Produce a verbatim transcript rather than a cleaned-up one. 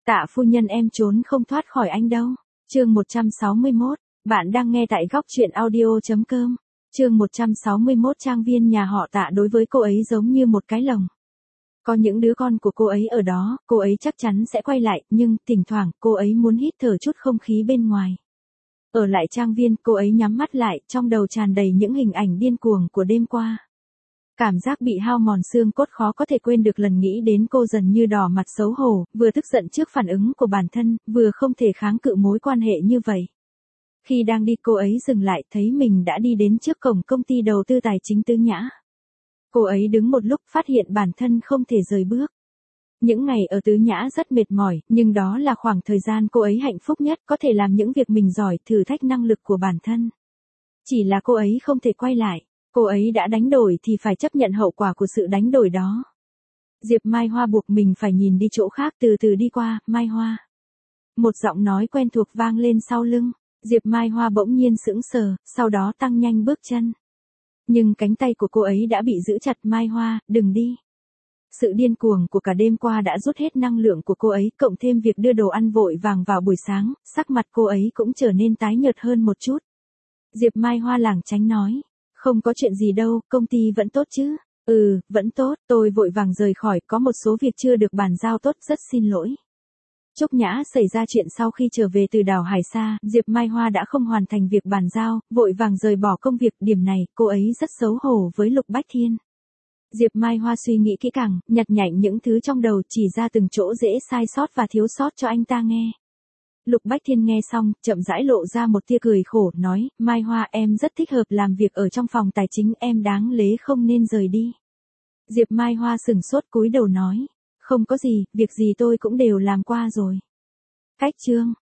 Tạ phu nhân em trốn không thoát khỏi anh đâu. Chương một trăm sáu mươi mốt, bạn đang nghe tại góc truyện audio chấm com. Chương một trăm sáu mươi mốt trang viên nhà họ Tạ đối với cô ấy giống như một cái lồng. Có những đứa con của cô ấy ở đó, cô ấy chắc chắn sẽ quay lại, nhưng thỉnh thoảng cô ấy muốn hít thở chút không khí bên ngoài. Ở lại trang viên, cô ấy nhắm mắt lại, trong đầu tràn đầy những hình ảnh điên cuồng của đêm qua. Cảm giác bị hao mòn xương cốt khó có thể quên được lần nghĩ đến cô dần như đỏ mặt xấu hổ, vừa tức giận trước phản ứng của bản thân, vừa không thể kháng cự mối quan hệ như vậy. Khi đang đi cô ấy dừng lại thấy mình đã đi đến trước cổng công ty đầu tư tài chính Tứ Nhã. Cô ấy đứng một lúc phát hiện bản thân không thể rời bước. Những ngày ở Tứ Nhã rất mệt mỏi, nhưng đó là khoảng thời gian cô ấy hạnh phúc nhất, có thể làm những việc mình giỏi, thử thách năng lực của bản thân. Chỉ là cô ấy không thể quay lại. Cô ấy đã đánh đổi thì phải chấp nhận hậu quả của sự đánh đổi đó. Diệp Mai Hoa buộc mình phải nhìn đi chỗ khác, từ từ đi qua. Mai Hoa. Một giọng nói quen thuộc vang lên sau lưng. Diệp Mai Hoa bỗng nhiên sững sờ, sau đó tăng nhanh bước chân. Nhưng cánh tay của cô ấy đã bị giữ chặt. Mai Hoa, đừng đi. Sự điên cuồng của cả đêm qua đã rút hết năng lượng của cô ấy, cộng thêm việc đưa đồ ăn vội vàng vào buổi sáng, sắc mặt cô ấy cũng trở nên tái nhợt hơn một chút. Diệp Mai Hoa lảng tránh nói. Không có chuyện gì đâu, công ty vẫn tốt chứ? Ừ, vẫn tốt, tôi vội vàng rời khỏi, có một số việc chưa được bàn giao tốt, rất xin lỗi. Trúc Nhã xảy ra chuyện sau khi trở về từ đảo Hải Sa, Diệp Mai Hoa đã không hoàn thành việc bàn giao, vội vàng rời bỏ công việc, điểm này, cô ấy rất xấu hổ với Lục Bách Thiên. Diệp Mai Hoa suy nghĩ kỹ càng, nhặt nhạnh những thứ trong đầu, chỉ ra từng chỗ dễ sai sót và thiếu sót cho anh ta nghe. Lục Bách Thiên nghe xong, chậm rãi lộ ra một tia cười khổ, nói, Mai Hoa em rất thích hợp làm việc ở trong phòng tài chính, em đáng lẽ không nên rời đi. Diệp Mai Hoa sừng sốt cúi đầu nói, không có gì, việc gì tôi cũng đều làm qua rồi. Cách chương,